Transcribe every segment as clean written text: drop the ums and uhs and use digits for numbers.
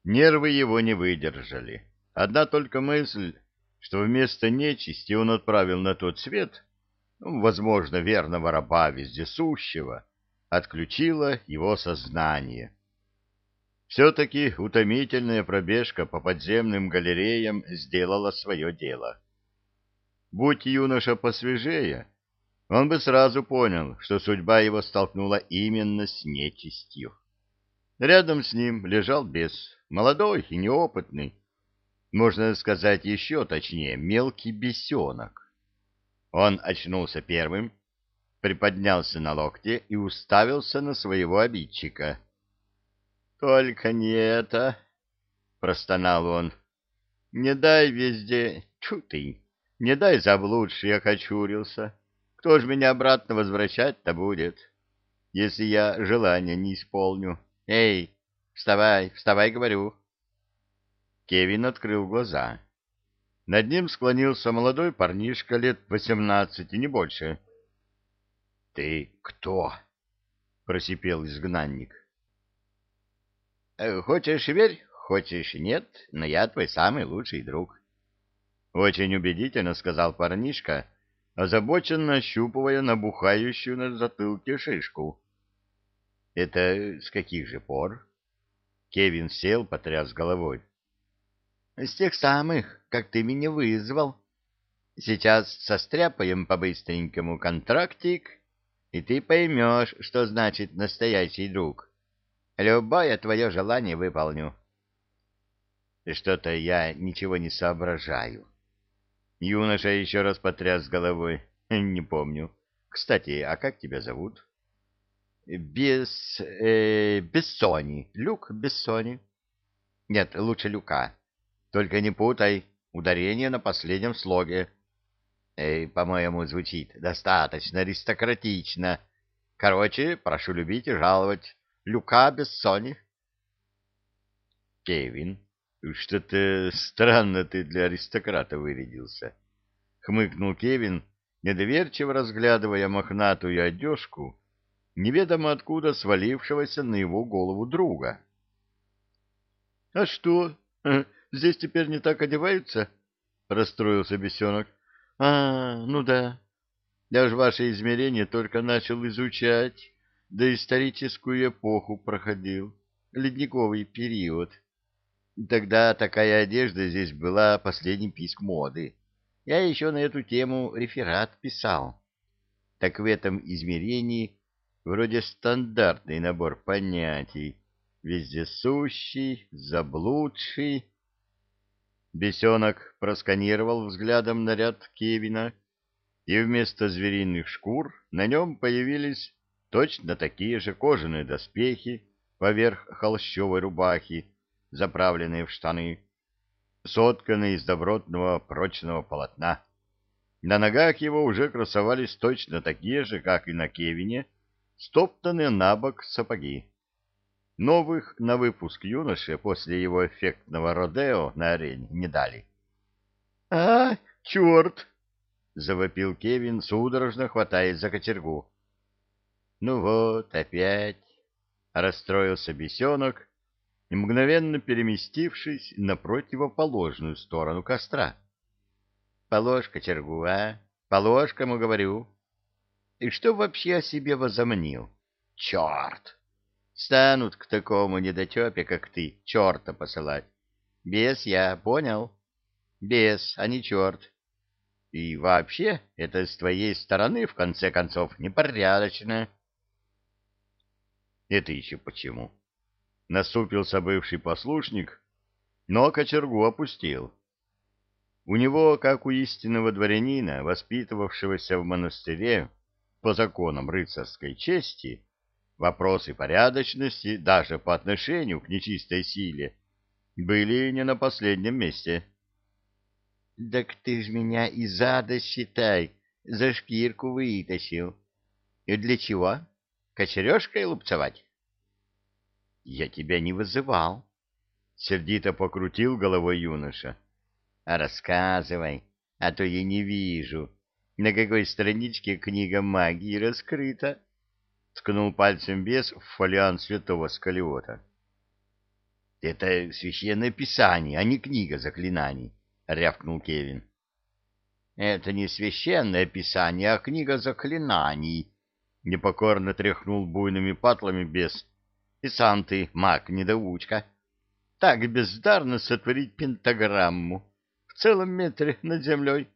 Нервы его не выдержали. Одна только мысль, что вместо нечисти он отправил на тот свет, возможно, верного раба вездесущего, отключила его сознание. Все-таки утомительная пробежка по подземным галереям сделала свое дело. Будь юноша посвежее, он бы сразу понял, что судьба его столкнула именно с нечистью. Рядом с ним лежал бес, молодой и неопытный, можно сказать еще точнее, мелкий бесенок. Он очнулся первым, приподнялся на локте и уставился на своего обидчика. — Только не это, — простонал он, — не дай везде, тьфу ты, не дай заблудший окочурился. Кто ж меня обратно возвращать-то будет, если я желания не исполню? Эй, вставай, вставай, говорю. Кевин открыл глаза. Над ним склонился молодой парнишка лет 18, не больше. — Ты кто? — просипел изгнанник. — Хочешь — верь, хочешь — нет, но я твой самый лучший друг. Очень убедительно сказал парнишка, озабоченно ощупывая набухающую на затылке шишку. — Это с каких же пор? Кевин сел, потряс головой. — С тех самых, как ты меня вызвал. Сейчас состряпаем по-быстренькому контрактик, и ты поймешь, что значит настоящий друг. Любое твое желание выполню. Что-то я ничего не соображаю. Юноша еще раз потряс головой. Не помню. Кстати, а как тебя зовут? Бессони. Люк Бессони. Нет, лучше Люка. Только не путай. Ударение на последнем слоге. По-моему, звучит достаточно аристократично. Короче, прошу любить и жаловать. Люка Бессони. Кевин, что-то странно ты для аристократа вырядился. Хмыкнул Кевин, недоверчиво разглядывая мохнатую одежку, неведомо откуда свалившегося на его голову друга. — А что, здесь теперь не так одеваются? — расстроился бесенок. — Ну да. Я ж ваше измерение только начал изучать, да историческую эпоху проходил, ледниковый период. Тогда такая одежда здесь была последним писк моды. Я еще на эту тему реферат писал. Так в этом измерении вроде стандартный набор понятий. Вездесущий, заблудший. Бесенок просканировал взглядом наряд Кевина, и вместо звериных шкур на нем появились точно такие же кожаные доспехи поверх холщовой рубахи, заправленные в штаны, сотканные из добротного прочного полотна. На ногах его уже красовались точно такие же, как и на Кевине, стоптанные на бок сапоги. Новых на выпуск юноше после его эффектного родео на арене не дали. — черт! — завопил Кевин, судорожно хватаясь за кочергу. — Ну вот, опять! — расстроился бесенок, мгновенно переместившись на противоположную сторону костра. — Положь кочергу, а? Положь, кому говорю. И что вообще о себе возомнил? Черт! Станут к такому недотепе, как ты, черта посылать. Бес я, понял? Бес, а не черт. И вообще, это с твоей стороны, в конце концов, непорядочно. Это еще почему? Насупился бывший послушник, но кочергу опустил. У него, как у истинного дворянина, воспитывавшегося в монастыре по законам рыцарской чести, вопросы порядочности даже по отношению к нечистой силе были не на последнем месте. — Так ты ж меня из ада, считай, за шкирку вытащил. И для чего? Кочережкой лупцевать? — Я тебя не вызывал, — сердито покрутил головой юноша. — Рассказывай, а то я не вижу, на какой страничке книга магии раскрыта. — ткнул пальцем бес в фолиант святого Скалиота. — Это священное писание, а не книга заклинаний, — рявкнул Кевин. — Это не священное писание, а книга заклинаний, — непокорно тряхнул буйными патлами бес. — И сам ты, маг-недоучка, так бездарно сотворить пентаграмму в целом метре над землей.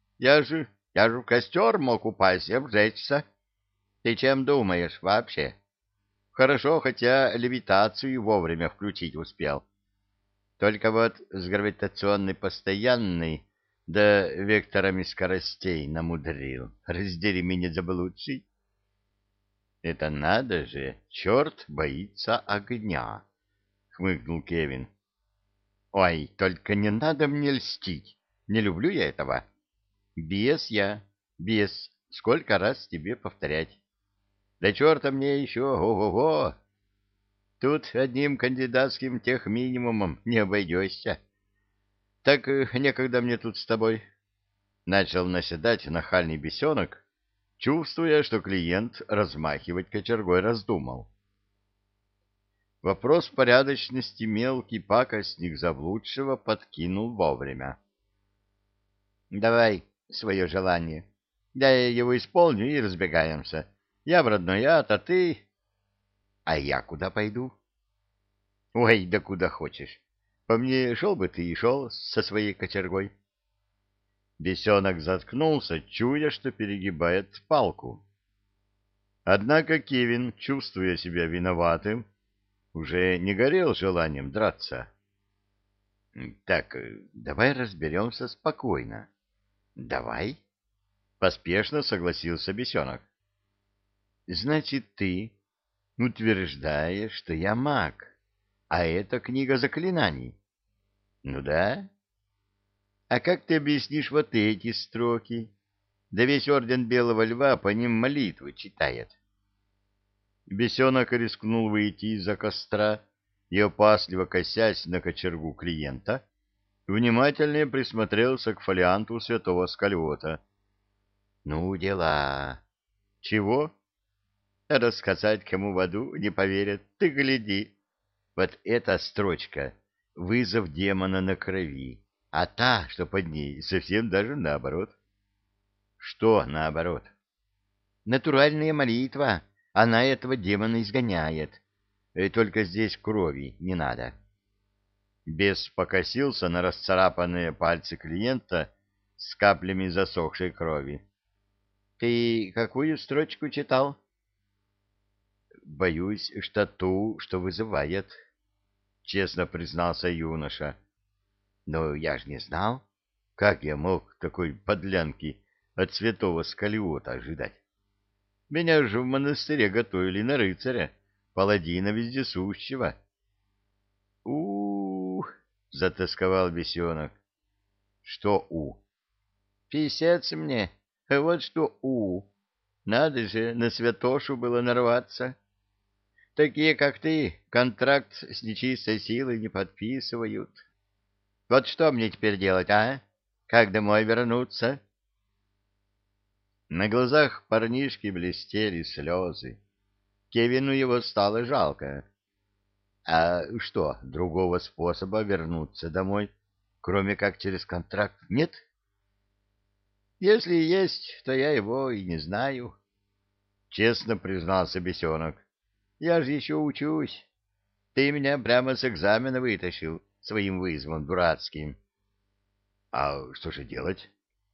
Я же в костер мог упасть и обжечься. Ты чем думаешь вообще? Хорошо, хотя левитацию вовремя включить успел. Только вот с гравитационной постоянной да векторами скоростей намудрил. Раздери меня заблудший. Это надо же, черт боится огня, хмыкнул Кевин. Ой, только не надо мне льстить. Не люблю я этого. Бес я, бес. Сколько раз тебе повторять? Да черта мне еще, ого-го. Тут одним кандидатским техминимумом не обойдешься. Так некогда мне тут с тобой. Начал наседать нахальный бесенок, чувствуя, что клиент размахивать кочергой раздумал. Вопрос порядочности мелкий пакостник заблудшего подкинул вовремя. — Давай свое желание. Я его исполню и разбегаемся. Я в родной ад, а ты... — А я куда пойду? — Ой, да куда хочешь. По мне шел бы ты и шел со своей кочергой. Бесенок заткнулся, чуя, что перегибает палку. Однако Кевин, чувствуя себя виноватым, уже не горел желанием драться. — Так, давай разберемся спокойно. — Давай, — поспешно согласился бесенок. — Значит, ты утверждаешь, что я маг, а это книга заклинаний? — Ну да. — А как ты объяснишь вот эти строки? Да весь орден Белого Льва по ним молитвы читает. Бесенок рискнул выйти из-за костра и, опасливо косясь на кочергу клиента, внимательнее присмотрелся к фолианту святого Скалиота. — Ну, дела. — Чего? — Рассказать кому в аду не поверят. Ты гляди. Вот эта строчка — вызов демона на крови, а та, что под ней, совсем даже наоборот. — Что наоборот? — Натуральная молитва. Она этого демона изгоняет. Только здесь крови не надо. Бес покосился на расцарапанные пальцы клиента с каплями засохшей крови. — Ты какую строчку читал? — Боюсь, что ту, что вызывает, — честно признался юноша. — Но я ж не знал. Как я мог такой подлянки от святого Скалиота ожидать? Меня же в монастыре готовили на рыцаря, паладина вездесущего. — У-у-у! — затосковал бесенок. — Что у? — Писец мне, вот что у. Надо же на святошу было нарваться. Такие, как ты, контракт с нечистой силой не подписывают. Вот что мне теперь делать, а? Как домой вернуться? На глазах парнишки блестели слезы. Кевину его стало жалко. А что, другого способа вернуться домой, кроме как через контракт, нет? Если есть, то я его и не знаю. Честно признался бесенок. Я же еще учусь. Ты меня прямо с экзамена вытащил своим вызовом дурацким. А что же делать?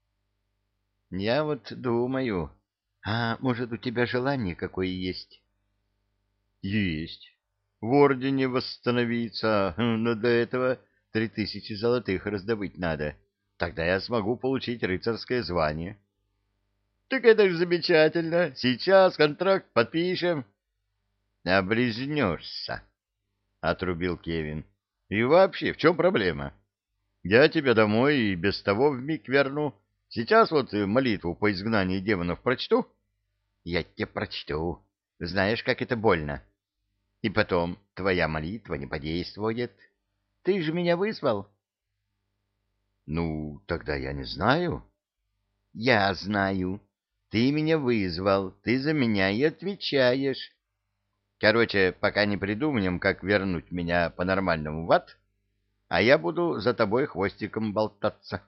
Я вот думаю, а может, у тебя желание какое есть? Есть. В ордене восстановиться, но до этого 3000 золотых раздобыть надо. Тогда я смогу получить рыцарское звание. Так это же замечательно. Сейчас контракт подпишем. Облизнешься, отрубил Кевин. И вообще, в чем проблема? Я тебя домой и без того вмиг верну. Сейчас вот молитву по изгнанию демонов прочту. Я тебе прочту. Знаешь, как это больно. И потом, твоя молитва не подействует. Ты же меня вызвал. Ну, тогда я не знаю. Я знаю. Ты меня вызвал. Ты за меня и отвечаешь. Короче, пока не придумаем, как вернуть меня по-нормальному в ад, а я буду за тобой хвостиком болтаться.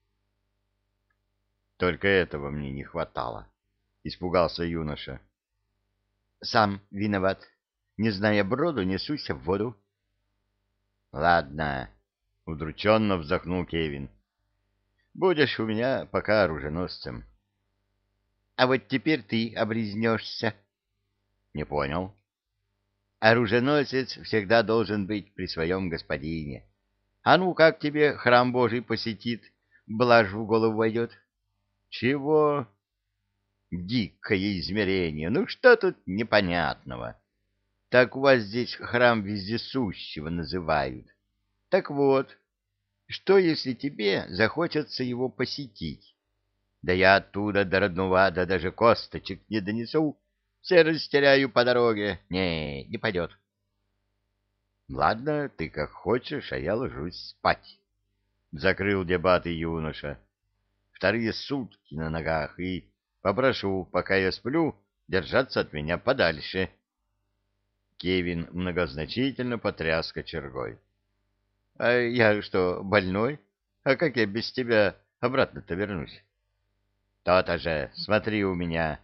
Только этого мне не хватало, — испугался юноша. Сам виноват. Не зная броду, несусь в воду. Ладно, — удрученно вздохнул Кевин. Будешь у меня пока оруженосцем. А вот теперь ты обрезнешься. Не понял. Оруженосец всегда должен быть при своем господине. А ну, как тебе храм Божий посетит, блажь в голову войдет? Чего? Дикое измерение. Ну, что тут непонятного? Так у вас здесь храм вездесущего называют. Так вот, что если тебе захочется его посетить? Да я оттуда до родного ада даже косточек не донесу, все растеряю по дороге. Не пойдет. Ладно, ты как хочешь, а я ложусь спать. Закрыл дебаты юноша. Вторые сутки на ногах, и попрошу, пока я сплю, держаться от меня подальше. Кевин многозначительно потряс кочергой. — А я что, больной? А как я без тебя обратно-то вернусь? — То-то же, смотри у меня.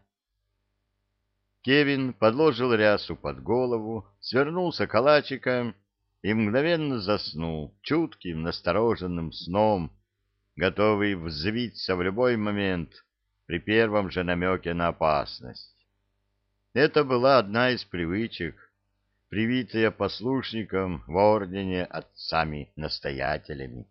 Кевин подложил рясу под голову, свернулся калачиком и мгновенно заснул чутким, настороженным сном, готовый взвиться в любой момент при первом же намеке на опасность. Это была одна из привычек, привитая послушникам в ордене отцами-настоятелями.